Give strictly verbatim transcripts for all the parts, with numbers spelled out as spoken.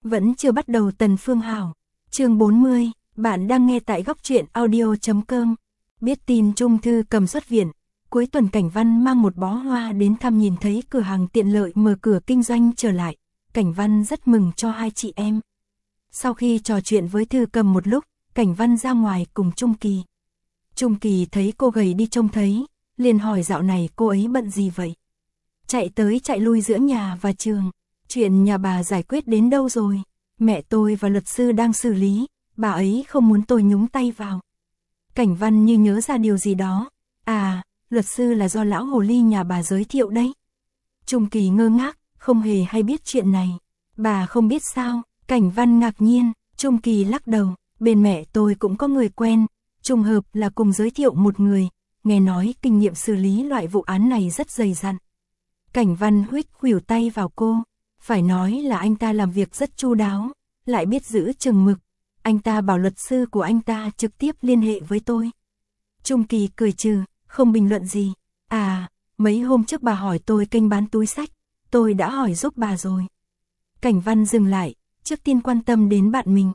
Vẫn chưa bắt đầu Tần Phương Hảo. Chương bốn mươi, bạn đang nghe tại góc truyện audio chấm com. Biết tin Trung Thư Cầm xuất viện, cuối tuần Cảnh Văn mang một bó hoa đến thăm, nhìn thấy cửa hàng tiện lợi mở cửa kinh doanh trở lại. Cảnh Văn rất mừng cho hai chị em. Sau khi trò chuyện với Thư Cầm một lúc, Cảnh Văn ra ngoài cùng Trung Kỳ. Trung Kỳ thấy cô gầy đi trông thấy, liền hỏi dạo này cô ấy bận gì vậy? Chạy tới chạy lui giữa nhà và trường. Chuyện nhà bà giải quyết đến đâu rồi? Mẹ tôi và luật sư đang xử lý, bà ấy không muốn tôi nhúng tay vào. Cảnh Văn như nhớ ra điều gì đó. À, luật sư là do lão hồ ly nhà bà giới thiệu đấy. Trung Kỳ ngơ ngác, không hề hay biết chuyện này. Bà không biết sao? Cảnh Văn ngạc nhiên. Trung Kỳ lắc đầu, bên mẹ tôi cũng có người quen, trùng hợp là cùng giới thiệu một người, nghe nói kinh nghiệm xử lý loại vụ án này rất dày dặn. Cảnh Văn huých khuỷu tay vào cô, phải nói là anh ta làm việc rất chu đáo, lại biết giữ chừng mực. Anh ta bảo luật sư của anh ta trực tiếp liên hệ với tôi. Trung Kỳ cười trừ, không bình luận gì. À, mấy hôm trước bà hỏi tôi kênh bán túi xách, tôi đã hỏi giúp bà rồi. Cảnh Văn dừng lại, trước tiên quan tâm đến bạn mình.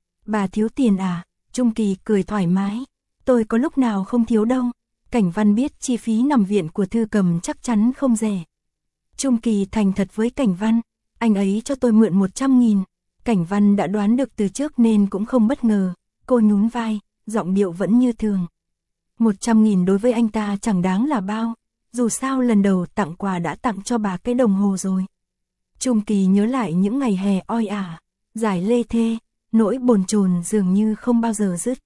Bà thiếu tiền à? Trung Kỳ cười thoải mái. Tôi có lúc nào không thiếu đâu. Cảnh Văn biết chi phí nằm viện của Thư Cầm chắc chắn không rẻ. Trung Kỳ thành thật với Cảnh Văn, anh ấy cho tôi mượn một trăm nghìn. Cảnh Văn đã đoán được từ trước nên cũng không bất ngờ. Cô nhún vai, giọng điệu vẫn như thường. một trăm nghìn đối với anh ta chẳng đáng là bao. Dù sao lần đầu tặng quà đã tặng cho bà cái đồng hồ rồi. Trung Kỳ nhớ lại những ngày hè oi ả, giải lê thê, nỗi bồn chồn dường như không bao giờ dứt.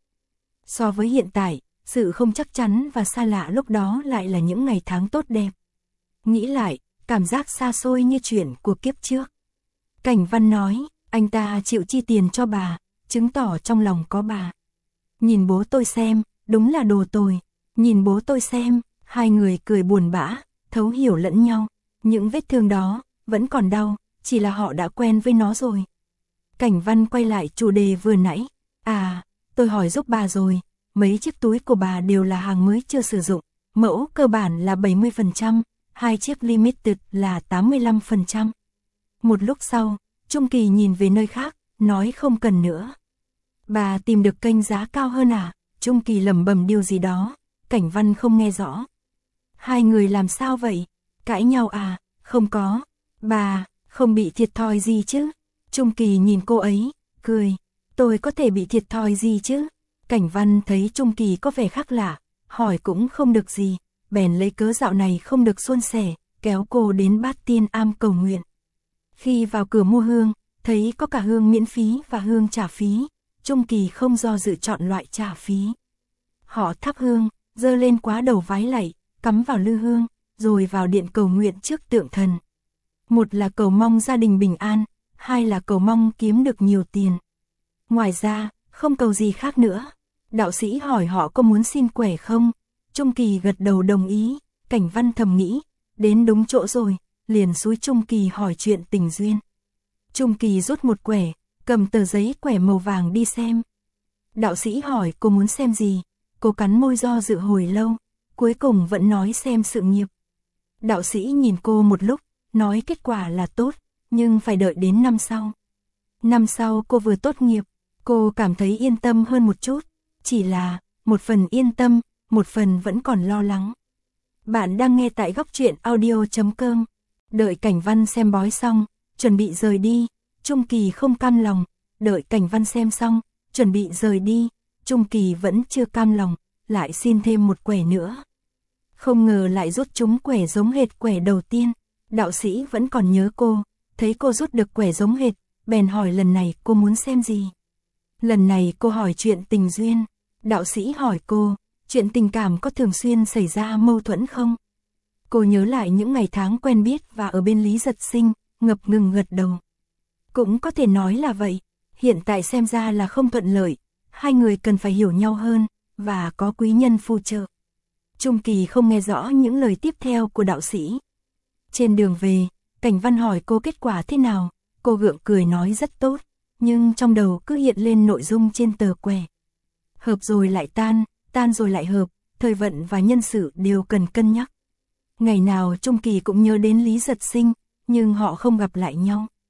So với hiện tại, sự không chắc chắn và xa lạ lúc đó lại là những ngày tháng tốt đẹp. Nghĩ lại, cảm giác xa xôi như chuyện của kiếp trước. Cảnh Văn nói, anh ta chịu chi tiền cho bà, chứng tỏ trong lòng có bà. Nhìn bố tôi xem, đúng là đồ tồi. Nhìn bố tôi xem, hai người cười buồn bã, thấu hiểu lẫn nhau. Những vết thương đó vẫn còn đau, chỉ là họ đã quen với nó rồi. Cảnh Văn quay lại chủ đề vừa nãy. À, tôi hỏi giúp bà rồi, mấy chiếc túi của bà đều là hàng mới chưa sử dụng. Mẫu cơ bản là bảy mươi phần trăm, hai chiếc limited là tám mươi lăm phần trăm. Một lúc sau, Trung Kỳ nhìn về nơi khác, nói không cần nữa. Bà tìm được kênh giá cao hơn à? Trung Kỳ lẩm bẩm điều gì đó, Cảnh Văn không nghe rõ. Hai người làm sao vậy? Cãi nhau à? Không có. Bà, không bị thiệt thòi gì chứ? Trung Kỳ nhìn cô ấy, cười. Tôi có thể bị thiệt thòi gì chứ? Cảnh Văn thấy Trung Kỳ có vẻ khác lạ, hỏi cũng không được gì, bèn lấy cớ dạo này không được suôn sẻ, kéo cô đến Bát Tiên Am cầu nguyện. Khi vào cửa mua hương, thấy có cả hương miễn phí và hương trả phí, Trung Kỳ không do dự chọn loại trả phí. Họ thắp hương, dơ lên quá đầu vái lạy, cắm vào lư hương, rồi vào điện cầu nguyện trước tượng thần. Một là cầu mong gia đình bình an, hai là cầu mong kiếm được nhiều tiền. Ngoài ra, không cầu gì khác nữa. Đạo sĩ hỏi họ có muốn xin quẻ không? Trung Kỳ gật đầu đồng ý. Cảnh Văn thầm nghĩ, đến đúng chỗ rồi, liền xúi Trung Kỳ hỏi chuyện tình duyên. Trung Kỳ rút một quẻ, cầm tờ giấy quẻ màu vàng đi xem. Đạo sĩ hỏi cô muốn xem gì? Cô cắn môi do dự hồi lâu, cuối cùng vẫn nói xem sự nghiệp. Đạo sĩ nhìn cô một lúc, nói kết quả là tốt, nhưng phải đợi đến năm sau. Năm sau cô vừa tốt nghiệp, cô cảm thấy yên tâm hơn một chút, chỉ là một phần yên tâm, một phần vẫn còn lo lắng. Bạn đang nghe tại góc truyện audio chấm com. Đợi Cảnh Văn xem bói xong, chuẩn bị rời đi, Trung Kỳ không cam lòng, đợi Cảnh Văn xem xong, chuẩn bị rời đi, Trung Kỳ vẫn chưa cam lòng, lại xin thêm một quẻ nữa. Không ngờ lại rút trúng quẻ giống hệt quẻ đầu tiên, đạo sĩ vẫn còn nhớ cô, thấy cô rút được quẻ giống hệt, bèn hỏi lần này cô muốn xem gì. Lần này cô hỏi chuyện tình duyên, đạo sĩ hỏi cô, chuyện tình cảm có thường xuyên xảy ra mâu thuẫn không? Cô nhớ lại những ngày tháng quen biết và ở bên Lý Giật Sinh, ngập ngừng gật đầu. Cũng có thể nói là vậy, hiện tại xem ra là không thuận lợi, hai người cần phải hiểu nhau hơn, và có quý nhân phù trợ. Trung Kỳ không nghe rõ những lời tiếp theo của đạo sĩ. Trên đường về, Cảnh Văn hỏi cô kết quả thế nào, cô gượng cười nói rất tốt, nhưng trong đầu cứ hiện lên nội dung trên tờ quẻ. Hợp rồi lại tan, tan rồi lại hợp, thời vận và nhân sự đều cần cân nhắc. Ngày nào Trung Kỳ cũng nhớ đến Lý Giật Sinh, nhưng họ không gặp lại nhau.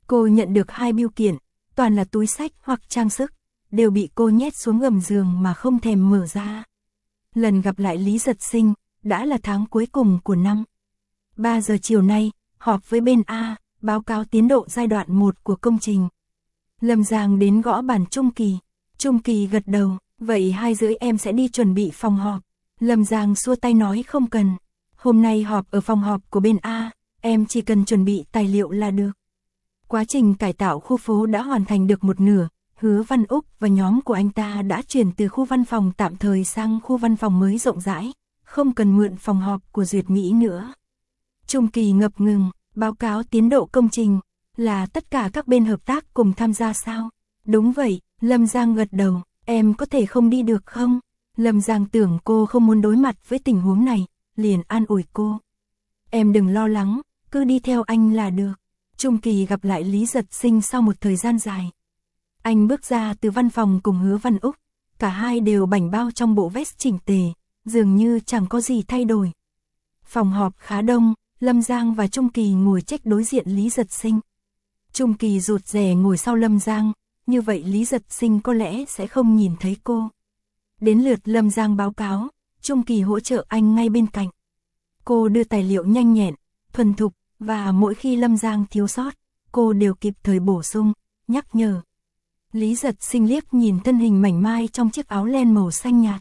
Cô nhận được hai bưu kiện, toàn là túi xách hoặc trang sức, đều bị cô nhét xuống gầm giường mà không thèm mở ra. Lần gặp lại Lý Giật Sinh, đã là tháng cuối cùng của năm. ba giờ chiều nay, họp với bên A, báo cáo tiến độ giai đoạn một của công trình. Lâm Giang đến gõ bàn Trung Kỳ. Trung Kỳ gật đầu, vậy hai rưỡi em sẽ đi chuẩn bị phòng họp. Lâm Giang xua tay nói không cần. Hôm nay họp ở phòng họp của bên A, em chỉ cần chuẩn bị tài liệu là được. Quá trình cải tạo khu phố đã hoàn thành được một nửa, Hứa Văn Úc và nhóm của anh ta đã chuyển từ khu văn phòng tạm thời sang khu văn phòng mới rộng rãi, không cần mượn phòng họp của Duyệt Mỹ nữa. Trung Kỳ ngập ngừng, báo cáo tiến độ công trình, là tất cả các bên hợp tác cùng tham gia sao? Đúng vậy, Lâm Giang gật đầu, em có thể không đi được không? Lâm Giang tưởng cô không muốn đối mặt với tình huống này, liền an ủi cô. Em đừng lo lắng, cứ đi theo anh là được. Trung Kỳ gặp lại Lý Giật Sinh sau một thời gian dài. Anh bước ra từ văn phòng cùng Hứa Văn Úc, cả hai đều bảnh bao trong bộ vest chỉnh tề, dường như chẳng có gì thay đổi. Phòng họp khá đông, Lâm Giang và Trung Kỳ ngồi chếch đối diện Lý Giật Sinh. Trung Kỳ rụt rè ngồi sau Lâm Giang, như vậy Lý Giật Sinh có lẽ sẽ không nhìn thấy cô. Đến lượt Lâm Giang báo cáo, Trung Kỳ hỗ trợ anh ngay bên cạnh. Cô đưa tài liệu nhanh nhẹn, thuần thục, và mỗi khi Lâm Giang thiếu sót, cô đều kịp thời bổ sung, nhắc nhở. Lý Giật Sinh liếc nhìn thân hình mảnh mai trong chiếc áo len màu xanh nhạt.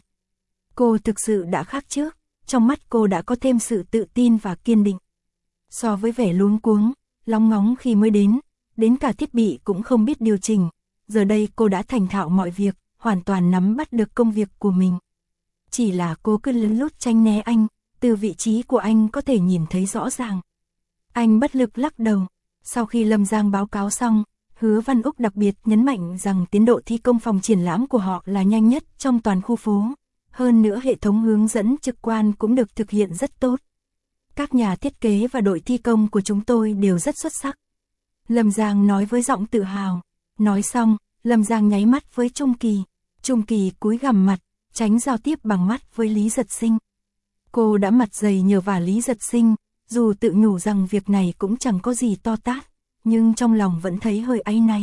Cô thực sự đã khác trước, trong mắt cô đã có thêm sự tự tin và kiên định. So với vẻ luống cuống, lóng ngóng khi mới đến, đến cả thiết bị cũng không biết điều chỉnh, giờ đây cô đã thành thạo mọi việc, hoàn toàn nắm bắt được công việc của mình. Chỉ là cô cứ lấn lút tránh né anh, từ vị trí của anh có thể nhìn thấy rõ ràng. Anh bất lực lắc đầu. Sau khi Lâm Giang báo cáo xong, Hứa Văn Úc đặc biệt nhấn mạnh rằng tiến độ thi công phòng triển lãm của họ là nhanh nhất trong toàn khu phố. Hơn nữa hệ thống hướng dẫn trực quan cũng được thực hiện rất tốt. Các nhà thiết kế và đội thi công của chúng tôi đều rất xuất sắc. Lâm Giang nói với giọng tự hào. Nói xong, Lâm Giang nháy mắt với Trung Kỳ. Trung Kỳ cúi gằm mặt, tránh giao tiếp bằng mắt với Lý Giật Sinh. Cô đã mặt dày nhờ vả Lý Giật Sinh, dù tự nhủ rằng việc này cũng chẳng có gì to tát, nhưng trong lòng vẫn thấy hơi áy náy.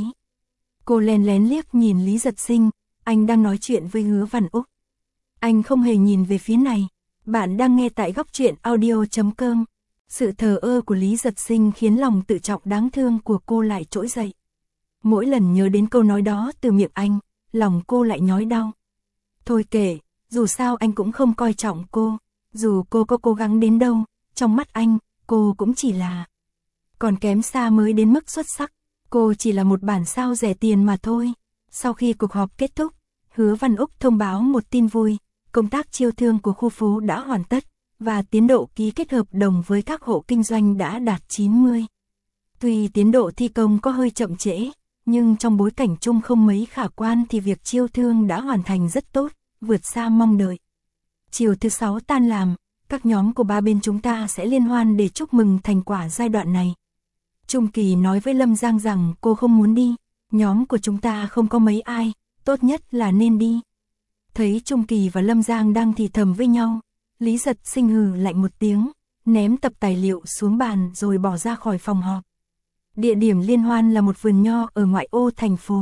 Cô lén lén liếc nhìn Lý Giật Sinh, anh đang nói chuyện với Hứa Văn Úc. Anh không hề nhìn về phía này. Bạn đang nghe tại góc truyện audio chấm com. Sự thờ ơ của Lý Giật Sinh khiến lòng tự trọng đáng thương của cô lại trỗi dậy. Mỗi lần nhớ đến câu nói đó từ miệng anh, lòng cô lại nhói đau. Thôi kệ, dù sao anh cũng không coi trọng cô, dù cô có cố gắng đến đâu, trong mắt anh, cô cũng chỉ là còn kém xa mới đến mức xuất sắc, cô chỉ là một bản sao rẻ tiền mà thôi. Sau khi cuộc họp kết thúc, Hứa Văn Úc thông báo một tin vui, công tác chiêu thương của khu phố đã hoàn tất, và tiến độ ký kết hợp đồng với các hộ kinh doanh đã đạt chín mươi. Tuy tiến độ thi công có hơi chậm trễ, nhưng trong bối cảnh chung không mấy khả quan thì việc chiêu thương đã hoàn thành rất tốt, vượt xa mong đợi. Chiều thứ sáu tan làm, các nhóm của ba bên chúng ta sẽ liên hoan để chúc mừng thành quả giai đoạn này. Trung Kỳ nói với Lâm Giang rằng cô không muốn đi, nhóm của chúng ta không có mấy ai, tốt nhất là nên đi. Thấy Trung Kỳ và Lâm Giang đang thì thầm với nhau, Lý Giật Sinh hừ lạnh một tiếng, ném tập tài liệu xuống bàn rồi bỏ ra khỏi phòng họp. Địa điểm liên hoan là một vườn nho ở ngoại ô thành phố.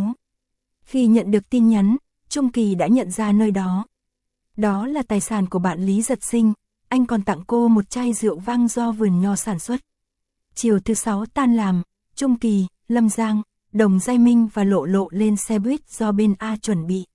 Khi nhận được tin nhắn, Trung Kỳ đã nhận ra nơi đó. Đó là tài sản của bạn Lý Giật Sinh, anh còn tặng cô một chai rượu vang do vườn nho sản xuất. Chiều thứ sáu tan làm, Trung Kỳ, Lâm Giang, Đồng Giai Minh và Lộ Lộ lên xe buýt do bên A chuẩn bị.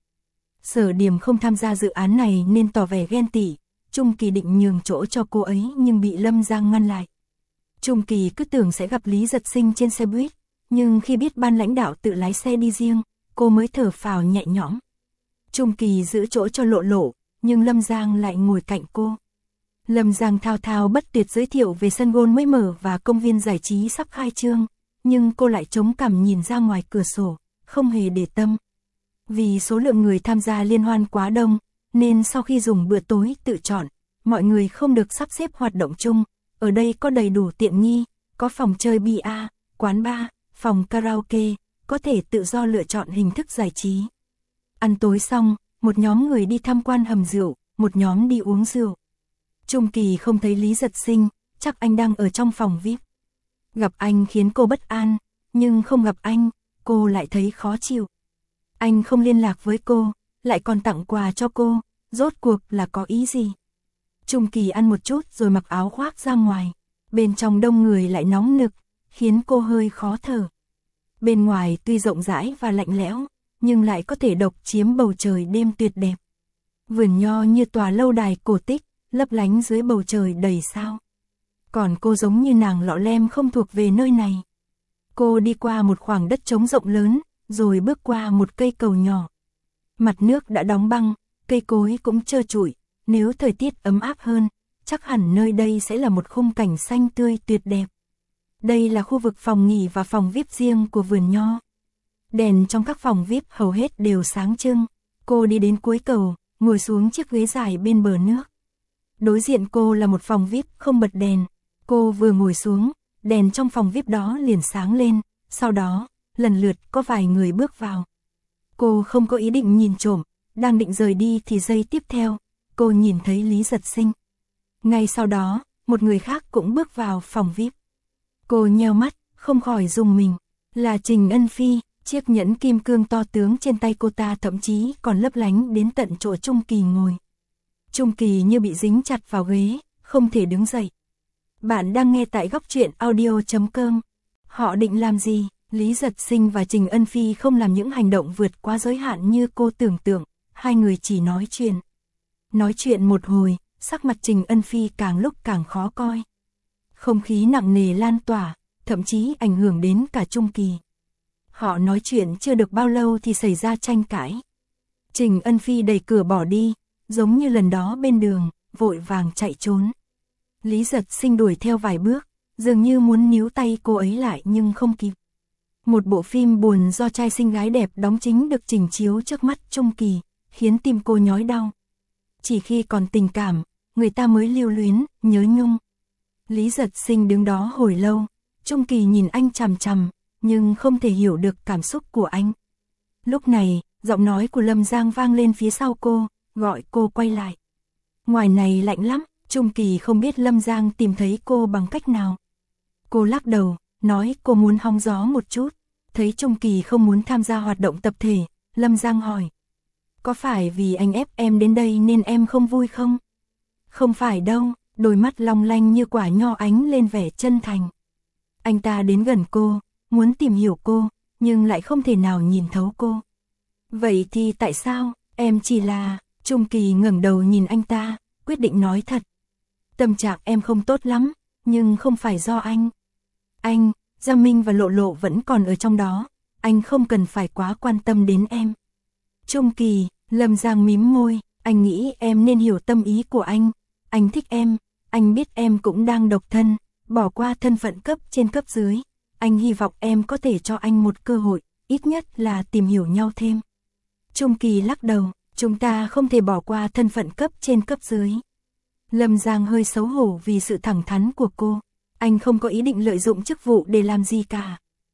Sở Điểm không tham gia dự án này nên tỏ vẻ ghen tị. Trung Kỳ định nhường chỗ cho cô ấy nhưng bị Lâm Giang ngăn lại. Trung Kỳ cứ tưởng sẽ gặp Lý Giật Sinh trên xe buýt, nhưng khi biết ban lãnh đạo tự lái xe đi riêng, cô mới thở phào nhẹ nhõm. Trung Kỳ giữ chỗ cho Lộ Lộ, nhưng Lâm Giang lại ngồi cạnh cô. Lâm Giang thao thao bất tuyệt giới thiệu về sân golf mới mở và công viên giải trí sắp khai trương, nhưng cô lại chống cằm nhìn ra ngoài cửa sổ, không hề để tâm. Vì số lượng người tham gia liên hoan quá đông, nên sau khi dùng bữa tối tự chọn, mọi người không được sắp xếp hoạt động chung. Ở đây có đầy đủ tiện nghi, có phòng chơi bia, quán bar, phòng karaoke, có thể tự do lựa chọn hình thức giải trí. Ăn tối xong, một nhóm người đi tham quan hầm rượu, một nhóm đi uống rượu. Trung Kỳ không thấy Lý Giật Sinh, chắc anh đang ở trong phòng vi ai pi. Gặp anh khiến cô bất an, nhưng không gặp anh, cô lại thấy khó chịu. Anh không liên lạc với cô, lại còn tặng quà cho cô, rốt cuộc là có ý gì? Trung Kỳ ăn một chút rồi mặc áo khoác ra ngoài, bên trong đông người lại nóng nực, khiến cô hơi khó thở. Bên ngoài tuy rộng rãi và lạnh lẽo, nhưng lại có thể độc chiếm bầu trời đêm tuyệt đẹp. Vườn nho như tòa lâu đài cổ tích, lấp lánh dưới bầu trời đầy sao. Còn cô giống như nàng lọ lem không thuộc về nơi này. Cô đi qua một khoảng đất trống rộng lớn, rồi bước qua một cây cầu nhỏ. Mặt nước đã đóng băng, cây cối cũng trơ trụi, nếu thời tiết ấm áp hơn, chắc hẳn nơi đây sẽ là một khung cảnh xanh tươi tuyệt đẹp. Đây là khu vực phòng nghỉ và phòng vi ai pi riêng của vườn nho. Đèn trong các phòng vi ai pi hầu hết đều sáng trưng. Cô đi đến cuối cầu, ngồi xuống chiếc ghế dài bên bờ nước. Đối diện cô là một phòng vi ai pi không bật đèn. Cô vừa ngồi xuống, đèn trong phòng vi ai pi đó liền sáng lên, sau đó, lần lượt có vài người bước vào. Cô không có ý định nhìn trộm, đang định rời đi thì giây tiếp theo, cô nhìn thấy Lý Giật Sinh. Ngay sau đó, một người khác cũng bước vào phòng vi ai pi. Cô nheo mắt, không khỏi rùng mình, là Trình Ân Phi, chiếc nhẫn kim cương to tướng trên tay cô ta thậm chí còn lấp lánh đến tận chỗ Trung Kỳ ngồi. Trung Kỳ như bị dính chặt vào ghế, không thể đứng dậy. Bạn đang nghe tại góc truyện audio chấm com. Họ định làm gì? Lý Giật Sinh và Trình Ân Phi không làm những hành động vượt quá giới hạn như cô tưởng tượng, hai người chỉ nói chuyện. Nói chuyện một hồi, sắc mặt Trình Ân Phi càng lúc càng khó coi. Không khí nặng nề lan tỏa, thậm chí ảnh hưởng đến cả Trung Kỳ. Họ nói chuyện chưa được bao lâu thì xảy ra tranh cãi. Trình Ân Phi đẩy cửa bỏ đi, giống như lần đó bên đường, vội vàng chạy trốn. Lý Giật Sinh đuổi theo vài bước, dường như muốn níu tay cô ấy lại nhưng không kịp. Một bộ phim buồn do trai xinh gái đẹp đóng chính được trình chiếu trước mắt Trung Kỳ, khiến tim cô nhói đau. Chỉ khi còn tình cảm, người ta mới lưu luyến, nhớ nhung. Lý Giật Sinh đứng đó hồi lâu, Trung Kỳ nhìn anh chằm chằm, nhưng không thể hiểu được cảm xúc của anh. Lúc này, giọng nói của Lâm Giang vang lên phía sau cô, gọi cô quay lại. Ngoài này lạnh lắm, Trung Kỳ không biết Lâm Giang tìm thấy cô bằng cách nào. Cô lắc đầu, nói cô muốn hóng gió một chút. Thấy Trung Kỳ không muốn tham gia hoạt động tập thể, Lâm Giang hỏi. Có phải vì anh ép em đến đây nên em không vui không? Không phải đâu, đôi mắt long lanh như quả nho ánh lên vẻ chân thành. Anh ta đến gần cô, muốn tìm hiểu cô, nhưng lại không thể nào nhìn thấu cô. Vậy thì tại sao, em chỉ là... Trung Kỳ ngẩng đầu nhìn anh ta, quyết định nói thật. Tâm trạng em không tốt lắm, nhưng không phải do anh. Anh, Gia Minh và Lộ Lộ vẫn còn ở trong đó, anh không cần phải quá quan tâm đến em. Trung Kỳ, Lâm Giang mím môi, anh nghĩ em nên hiểu tâm ý của anh. Anh thích em, anh biết em cũng đang độc thân, bỏ qua thân phận cấp trên cấp dưới. Anh hy vọng em có thể cho anh một cơ hội, ít nhất là tìm hiểu nhau thêm. Trung Kỳ lắc đầu, chúng ta không thể bỏ qua thân phận cấp trên cấp dưới. Lâm Giang hơi xấu hổ vì sự thẳng thắn của cô. Anh không có ý định lợi dụng chức vụ để làm gì cả.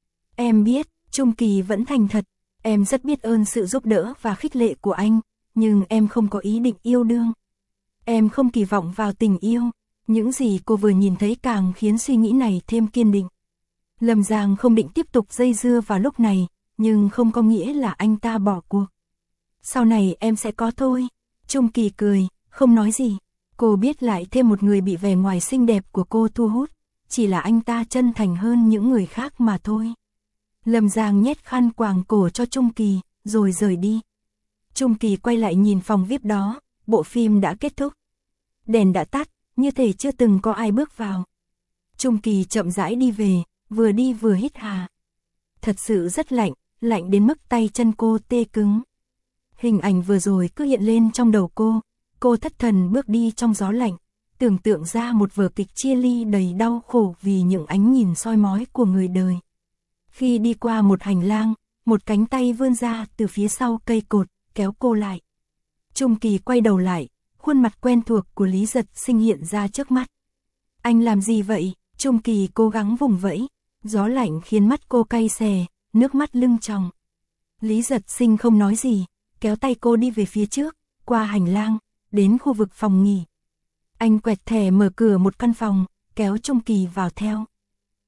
Em biết, Trung Kỳ vẫn thành thật. Em rất biết ơn sự giúp đỡ và khích lệ của anh, nhưng em không có ý định yêu đương. Em không kỳ vọng vào tình yêu. Những gì cô vừa nhìn thấy càng khiến suy nghĩ này thêm kiên định. Lâm Giang không định tiếp tục dây dưa vào lúc này, nhưng không có nghĩa là anh ta bỏ cuộc. Sau này em sẽ có thôi. Trung Kỳ cười, không nói gì. Cô biết lại thêm một người bị vẻ ngoài xinh đẹp của cô thu hút. Chỉ là anh ta chân thành hơn những người khác mà thôi. Lâm Giang nhét khăn quàng cổ cho Trung Kỳ, rồi rời đi. Trung Kỳ quay lại nhìn phòng vi ai pi đó, bộ phim đã kết thúc. Đèn đã tắt, như thể chưa từng có ai bước vào. Trung Kỳ chậm rãi đi về, vừa đi vừa hít hà. Thật sự rất lạnh, lạnh đến mức tay chân cô tê cứng. Hình ảnh vừa rồi cứ hiện lên trong đầu cô, cô thất thần bước đi trong gió lạnh, tưởng tượng ra một vở kịch chia ly đầy đau khổ vì những ánh nhìn soi mói của người đời. Khi đi qua một hành lang, một cánh tay vươn ra từ phía sau cây cột, kéo cô lại. Trung Kỳ quay đầu lại, khuôn mặt quen thuộc của Lý Giật Sinh hiện ra trước mắt. Anh làm gì vậy? Trung Kỳ cố gắng vùng vẫy, gió lạnh khiến mắt cô cay xè, nước mắt lưng tròng. Lý Giật Sinh không nói gì, kéo tay cô đi về phía trước, qua hành lang, đến khu vực phòng nghỉ. Anh quẹt thẻ mở cửa một căn phòng, kéo Trung Kỳ vào theo.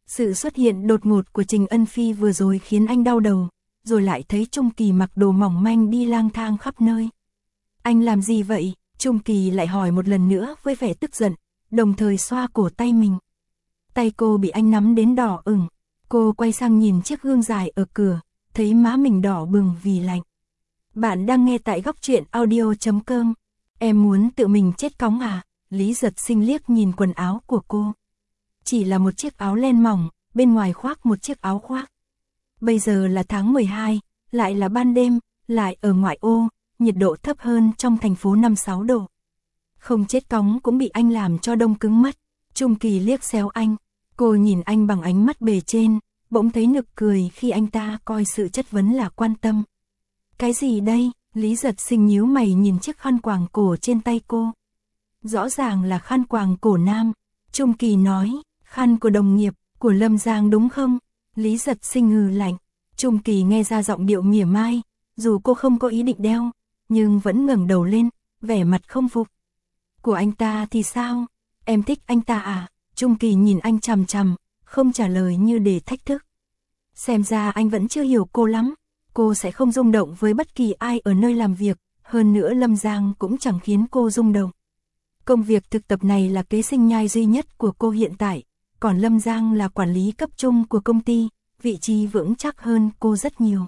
Sự xuất hiện đột ngột của Trình Ân Phi vừa rồi khiến anh đau đầu, rồi lại thấy Trung Kỳ mặc đồ mỏng manh đi lang thang khắp nơi. Anh làm gì vậy? Trung Kỳ lại hỏi một lần nữa với vẻ tức giận, đồng thời xoa cổ tay mình. Tay cô bị anh nắm đến đỏ ửng, cô quay sang nhìn chiếc gương dài ở cửa, thấy má mình đỏ bừng vì lạnh. Bạn đang nghe tại góc truyện audio chấm com. Em muốn tự mình chết cóng à? Lý Giật Sinh liếc nhìn quần áo của cô. Chỉ là một chiếc áo len mỏng, bên ngoài khoác một chiếc áo khoác. Bây giờ là tháng mười hai, lại là ban đêm, lại ở ngoại ô, nhiệt độ thấp hơn trong thành phố năm sáu độ. Không chết cóng cũng bị anh làm cho đông cứng mắt. Trung Kỳ liếc xéo anh, cô nhìn anh bằng ánh mắt bề trên, bỗng thấy nực cười khi anh ta coi sự chất vấn là quan tâm. Cái gì đây? Lý Giật Sinh nhíu mày nhìn chiếc khăn quàng cổ trên tay cô. Rõ ràng là khăn quàng cổ nam. Trung Kỳ nói, khăn của đồng nghiệp, của Lâm Giang đúng không? Lý Giật Sinh hừ lạnh. Trung Kỳ nghe ra giọng điệu mỉa mai, dù cô không có ý định đeo, nhưng vẫn ngẩng đầu lên, vẻ mặt không phục. Của anh ta thì sao? Em thích anh ta à? Trung Kỳ nhìn anh chằm chằm, không trả lời như để thách thức. Xem ra anh vẫn chưa hiểu cô lắm. Cô sẽ không rung động với bất kỳ ai ở nơi làm việc, hơn nữa Lâm Giang cũng chẳng khiến cô rung động. Công việc thực tập này là kế sinh nhai duy nhất của cô hiện tại, còn Lâm Giang là quản lý cấp trung của công ty, vị trí vững chắc hơn cô rất nhiều.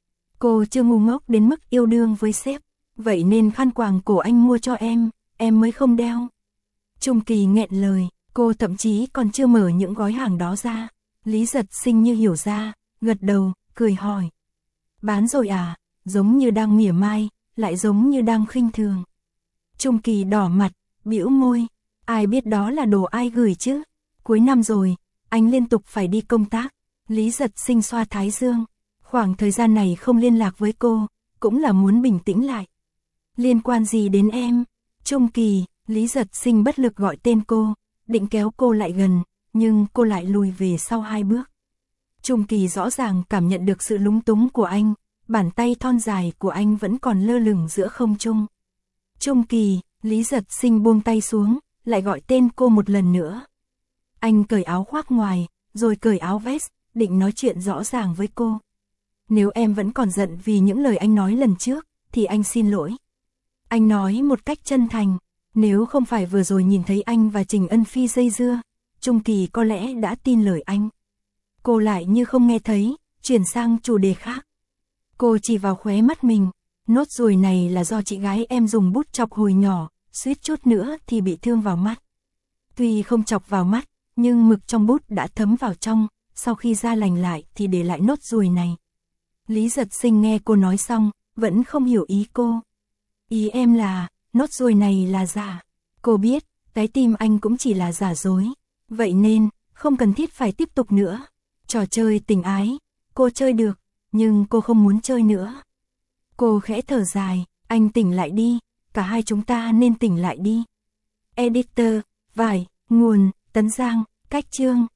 Cô chưa ngu ngốc đến mức yêu đương với sếp, vậy nên khăn quàng cổ anh mua cho em, em mới không đeo. Trung Kỳ nghẹn lời, cô thậm chí còn chưa mở những gói hàng đó ra. Lý Giật Sinh như hiểu ra, gật đầu, cười hỏi. Bán rồi à? Giống như đang mỉa mai, lại giống như đang khinh thường. Trung Kỳ đỏ mặt, bĩu môi, ai biết đó là đồ ai gửi chứ? Cuối năm rồi, anh liên tục phải đi công tác. Lý Giật Sinh xoa thái dương, khoảng thời gian này không liên lạc với cô, cũng là muốn bình tĩnh lại. Liên quan gì đến em? Trung Kỳ, Lý Giật Sinh bất lực gọi tên cô, định kéo cô lại gần, nhưng cô lại lùi về sau hai bước. Trung Kỳ rõ ràng cảm nhận được sự lúng túng của anh, bàn tay thon dài của anh vẫn còn lơ lửng giữa không trung. Trung Kỳ, Lý Giật Sinh buông tay xuống, lại gọi tên cô một lần nữa. Anh cởi áo khoác ngoài, rồi cởi áo vest, định nói chuyện rõ ràng với cô. Nếu em vẫn còn giận vì những lời anh nói lần trước, thì anh xin lỗi. Anh nói một cách chân thành, nếu không phải vừa rồi nhìn thấy anh và Trình Ân Phi dây dưa, Trung Kỳ có lẽ đã tin lời anh. Cô lại như không nghe thấy, chuyển sang chủ đề khác. Cô chỉ vào khóe mắt mình, nốt ruồi này là do chị gái em dùng bút chọc hồi nhỏ, suýt chút nữa thì bị thương vào mắt. Tuy không chọc vào mắt, nhưng mực trong bút đã thấm vào trong, sau khi da lành lại thì để lại nốt ruồi này. Lý Giật Sinh nghe cô nói xong, vẫn không hiểu ý cô. Ý em là, nốt ruồi này là giả. Cô biết, cái tim anh cũng chỉ là giả dối. Vậy nên, không cần thiết phải tiếp tục nữa. Trò chơi tình ái, cô chơi được, nhưng cô không muốn chơi nữa. Cô khẽ thở dài, anh tỉnh lại đi, cả hai chúng ta nên tỉnh lại đi. Editor, vải, nguồn, Tấn Giang, cách chương.